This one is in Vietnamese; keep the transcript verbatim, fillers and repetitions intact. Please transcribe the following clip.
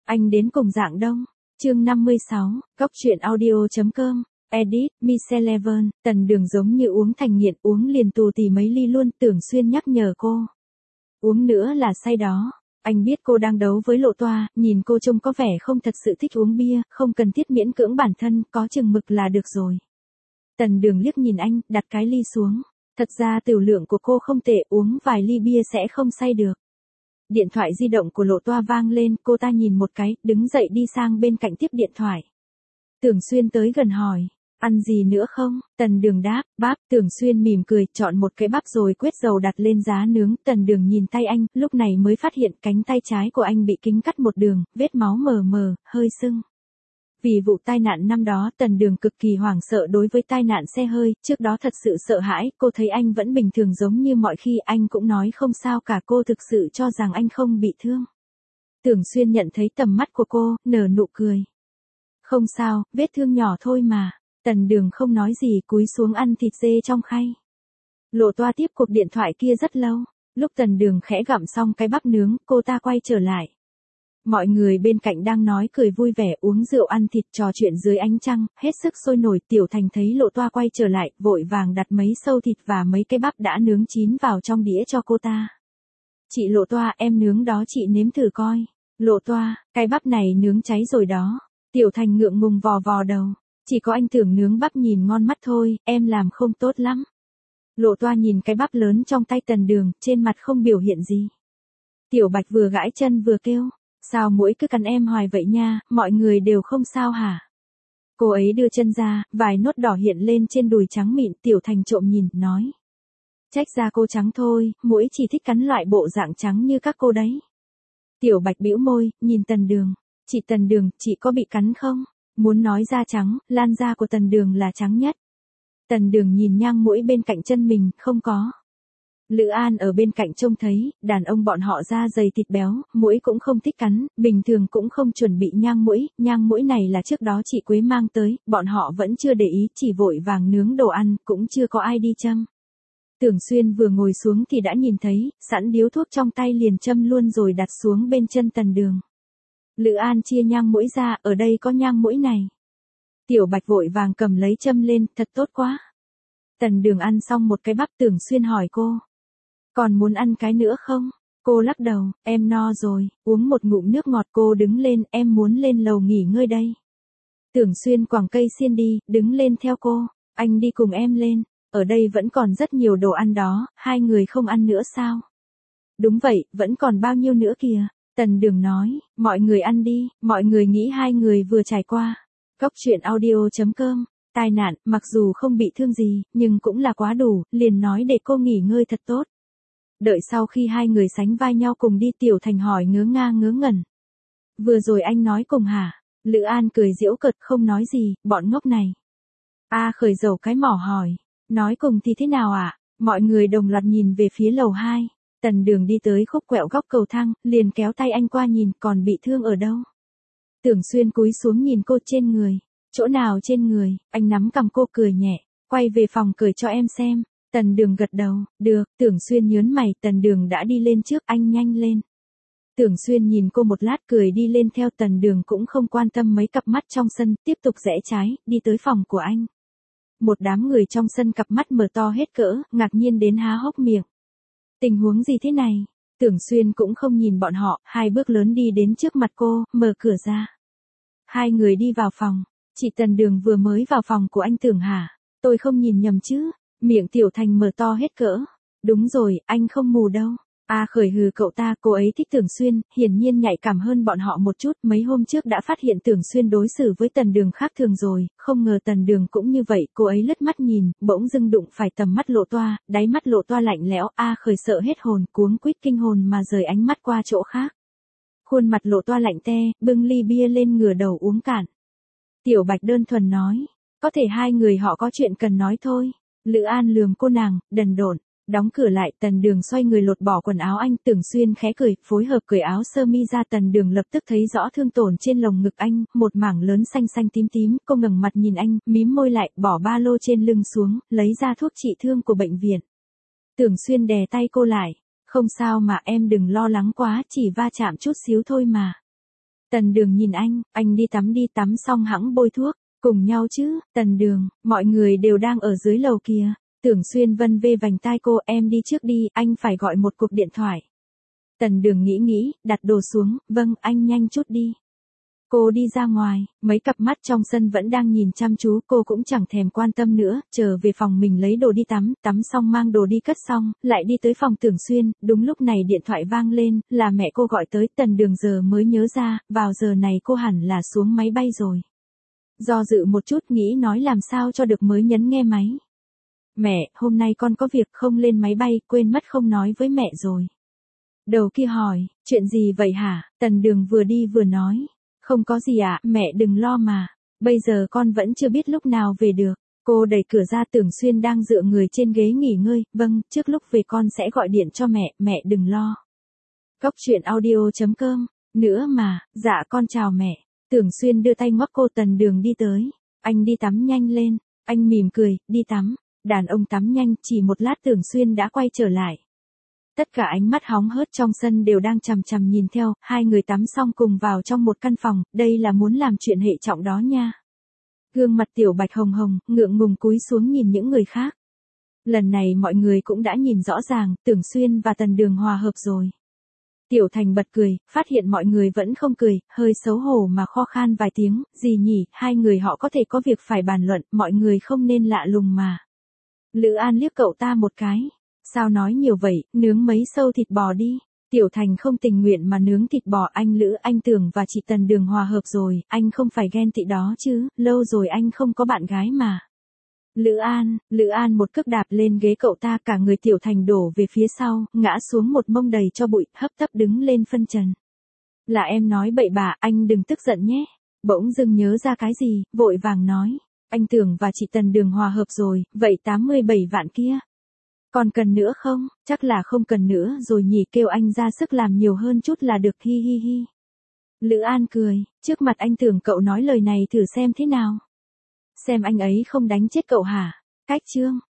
Anh đến cùng Dạng Đông. Chương năm mươi sáu, Góc truyện audio.com. Edit, Miss Eleven. Tần Đường giống như uống thành nghiện, uống liền tù tì mấy ly luôn. Tưởng Xuyên nhắc nhở cô. Uống nữa là say đó. Anh biết cô đang đấu với Lộ Toa, nhìn cô trông có vẻ không thật sự thích uống bia, không cần thiết miễn cưỡng bản thân, có chừng mực là được rồi. Tần Đường liếc nhìn anh, đặt cái ly xuống. Thật ra tiểu lượng của cô không tệ, uống vài ly bia sẽ không say được. Điện thoại di động của Lộ Toa vang lên, cô ta nhìn một cái, đứng dậy đi sang bên cạnh tiếp điện thoại. Tưởng Xuyên tới gần hỏi, ăn gì nữa không? Tần Đường đáp, bắp. Tưởng Xuyên mỉm cười, chọn một cái bắp rồi quét dầu đặt lên giá nướng. Tần Đường nhìn tay anh, lúc này mới phát hiện cánh tay trái của anh bị kính cắt một đường, vết máu mờ mờ, hơi sưng. Vì vụ tai nạn năm đó, Tần Đường cực kỳ hoảng sợ đối với tai nạn xe hơi, trước đó thật sự sợ hãi, cô thấy anh vẫn bình thường giống như mọi khi, anh cũng nói không sao cả, cô thực sự cho rằng anh không bị thương. Tưởng Xuyên nhận thấy tầm mắt của cô, nở nụ cười. Không sao, vết thương nhỏ thôi mà. Tần Đường không nói gì, cúi xuống ăn thịt dê trong khay. Lộ Toa tiếp cuộc điện thoại kia rất lâu, lúc Tần Đường khẽ gặm xong cái bắp nướng, cô ta quay trở lại. Mọi người bên cạnh đang nói cười vui vẻ, uống rượu ăn thịt, trò chuyện dưới ánh trăng, hết sức sôi nổi. Tiểu Thành thấy Lộ Toa quay trở lại, vội vàng đặt mấy sâu thịt và mấy cái bắp đã nướng chín vào trong đĩa cho cô ta. Chị Lộ Toa, em nướng đó, chị nếm thử coi. Lộ Toa, cái bắp này nướng cháy rồi đó. Tiểu Thành ngượng ngùng vò vò đầu. Chỉ có anh Tưởng nướng bắp nhìn ngon mắt thôi, em làm không tốt lắm. Lộ Toa nhìn cái bắp lớn trong tay Tần Đường, trên mặt không biểu hiện gì. Tiểu Bạch vừa gãi chân vừa kêu. Sao muỗi cứ cắn em hoài vậy nha, mọi người đều không sao hả? Cô ấy đưa chân ra, vài nốt đỏ hiện lên trên đùi trắng mịn. Tiểu Thành trộm nhìn, nói. Trách ra cô trắng thôi, muỗi chỉ thích cắn loại bộ dạng trắng như các cô đấy. Tiểu Bạch bĩu môi, nhìn Tần Đường. Chị Tần Đường, chị có bị cắn không? Muốn nói da trắng, lan da của Tần Đường là trắng nhất. Tần Đường nhìn nhang muỗi bên cạnh chân mình, không có. Lữ An ở bên cạnh trông thấy, đàn ông bọn họ da dày thịt béo, muỗi cũng không thích cắn, bình thường cũng không chuẩn bị nhang muỗi, nhang muỗi này là trước đó chị Quế mang tới, bọn họ vẫn chưa để ý, chỉ vội vàng nướng đồ ăn, cũng chưa có ai đi châm. Tưởng Xuyên vừa ngồi xuống thì đã nhìn thấy, sẵn điếu thuốc trong tay liền châm luôn rồi đặt xuống bên chân Tần Đường. Lữ An chia nhang muỗi ra, ở đây có nhang muỗi này. Tiểu Bạch vội vàng cầm lấy châm lên, thật tốt quá. Tần Đường ăn xong một cái bắp. Tưởng Xuyên hỏi cô. Còn muốn ăn cái nữa không? Cô lắc đầu, em no rồi, uống một ngụm nước ngọt. Cô đứng lên, em muốn lên lầu nghỉ ngơi đây. Tưởng Xuyên quẳng cây xiên đi, đứng lên theo cô, anh đi cùng em lên, ở đây vẫn còn rất nhiều đồ ăn đó, hai người không ăn nữa sao? Đúng vậy, vẫn còn bao nhiêu nữa kìa. Tần Đường nói, mọi người ăn đi, mọi người nghĩ hai người vừa trải qua. Góc truyện audio.com. Tai nạn, mặc dù không bị thương gì, nhưng cũng là quá đủ, liền nói để cô nghỉ ngơi thật tốt. Đợi sau khi hai người sánh vai nhau cùng đi, Tiểu Thành hỏi ngớ nga ngớ ngẩn. Vừa rồi anh nói cùng hả? Lữ An cười giễu cợt, không nói gì, bọn ngốc này. A khởi dầu cái mỏ hỏi, nói cùng thì thế nào ạ? À? Mọi người đồng loạt nhìn về phía lầu hai. Tần Đường đi tới khúc quẹo góc cầu thang, liền kéo tay anh qua nhìn, còn bị thương ở đâu? Tưởng Xuyên cúi xuống nhìn cô. Trên người. Chỗ nào trên người? Anh nắm cằm cô cười nhẹ, quay về phòng cười cho em xem. Tần Đường gật đầu, được. Tưởng Xuyên nhớn mày. Tần Đường đã đi lên trước, anh nhanh lên. Tưởng Xuyên nhìn cô một lát cười đi lên theo. Tần Đường cũng không quan tâm mấy cặp mắt trong sân, tiếp tục rẽ trái, đi tới phòng của anh. Một đám người trong sân cặp mắt mở to hết cỡ, ngạc nhiên đến há hốc miệng. Tình huống gì thế này? Tưởng Xuyên cũng không nhìn bọn họ, hai bước lớn đi đến trước mặt cô, mở cửa ra. Hai người đi vào phòng. Chị Tần Đường vừa mới vào phòng của anh Tưởng hả? Tôi không nhìn nhầm chứ? Miệng Tiểu Thành mở to hết cỡ. Đúng rồi, anh không mù đâu. A khởi hừ cậu ta, cô ấy thích Tưởng Xuyên, hiển nhiên nhạy cảm hơn bọn họ một chút, mấy hôm trước đã phát hiện Tưởng Xuyên đối xử với Tần Đường khác thường rồi, không ngờ Tần Đường cũng như vậy. Cô ấy lướt mắt nhìn, bỗng dưng đụng phải tầm mắt Lộ Toa, đáy mắt Lộ Toa lạnh lẽo. A khởi sợ hết hồn, cuống quýt kinh hồn mà rời ánh mắt qua chỗ khác. Khuôn mặt Lộ Toa lạnh te, bưng ly bia lên ngửa đầu uống cạn. Tiểu Bạch đơn thuần nói, có thể hai người họ có chuyện cần nói thôi. Lữ An lườm cô nàng, đần độn. Đóng cửa lại. Tần Đường xoay người lột bỏ quần áo anh. Tưởng Xuyên khẽ cười, phối hợp cởi áo sơ mi ra. Tần Đường lập tức thấy rõ thương tổn trên lồng ngực anh, một mảng lớn xanh xanh tím tím. Cô ngẩng mặt nhìn anh, mím môi lại, bỏ ba lô trên lưng xuống, lấy ra thuốc trị thương của bệnh viện. Tưởng Xuyên đè tay cô lại, không sao mà em đừng lo lắng quá, chỉ va chạm chút xíu thôi mà. Tần Đường nhìn anh, anh đi tắm đi, tắm xong hẵng bôi thuốc, cùng nhau chứ, Tần Đường, mọi người đều đang ở dưới lầu kìa. Tưởng Xuyên vân vê vành tai cô, em đi trước đi, anh phải gọi một cuộc điện thoại. Tần Đường nghĩ nghĩ, đặt đồ xuống, vâng, anh nhanh chút đi. Cô đi ra ngoài, mấy cặp mắt trong sân vẫn đang nhìn chăm chú, cô cũng chẳng thèm quan tâm nữa, trở về phòng mình lấy đồ đi tắm, tắm xong mang đồ đi cất xong, lại đi tới phòng Tưởng Xuyên, đúng lúc này điện thoại vang lên, là mẹ cô gọi tới. Tần Đường giờ mới nhớ ra, vào giờ này cô hẳn là xuống máy bay rồi. Do dự một chút nghĩ nói làm sao cho được mới nhấn nghe máy. Mẹ, hôm nay con có việc không lên máy bay, quên mất không nói với mẹ rồi. Đầu kia hỏi, chuyện gì vậy hả? Tần Đường vừa đi vừa nói. Không có gì ạ, à, mẹ đừng lo mà. Bây giờ con vẫn chưa biết lúc nào về được. Cô đẩy cửa ra. Tưởng Xuyên đang dựa người trên ghế nghỉ ngơi. Vâng, trước lúc về con sẽ gọi điện cho mẹ, mẹ đừng lo. Cóc truyện audio chấm com. Nữa mà, dạ con chào mẹ. Tưởng Xuyên đưa tay ngoắc cô. Tần Đường đi tới. Anh đi tắm nhanh lên. Anh mỉm cười, đi tắm. Đàn ông tắm nhanh, chỉ một lát Tưởng Xuyên đã quay trở lại. Tất cả ánh mắt hóng hớt trong sân đều đang chằm chằm nhìn theo, hai người tắm xong cùng vào trong một căn phòng, đây là muốn làm chuyện hệ trọng đó nha. Gương mặt Tiểu Bạch hồng hồng, ngượng ngùng cúi xuống nhìn những người khác. Lần này mọi người cũng đã nhìn rõ ràng, Tưởng Xuyên và Tần Đường hòa hợp rồi. Tiểu Thành bật cười, phát hiện mọi người vẫn không cười, hơi xấu hổ mà kho khan vài tiếng, gì nhỉ, hai người họ có thể có việc phải bàn luận, mọi người không nên lạ lùng mà. Lữ An liếc cậu ta một cái. Sao nói nhiều vậy, nướng mấy sâu thịt bò đi. Tiểu Thành không tình nguyện mà nướng thịt bò. Anh Lữ, anh Tưởng và chị Tần Đường hòa hợp rồi, anh không phải ghen tị đó chứ, lâu rồi anh không có bạn gái mà. Lữ An, Lữ An một cước đạp lên ghế cậu ta, cả người Tiểu Thành đổ về phía sau, ngã xuống một mông đầy cho bụi, hấp tấp đứng lên phân trần. Là em nói bậy bạ, anh đừng tức giận nhé. Bỗng dưng nhớ ra cái gì, vội vàng nói. Anh Tưởng và chị Tần Đường hòa hợp rồi, vậy tám mươi bảy vạn kia. Còn cần nữa không? Chắc là không cần nữa rồi nhỉ, kêu anh ra sức làm nhiều hơn chút là được, hi hi hi. Lữ An cười, trước mặt anh Tưởng cậu nói lời này thử xem thế nào. Xem anh ấy không đánh chết cậu hả? Cách chương.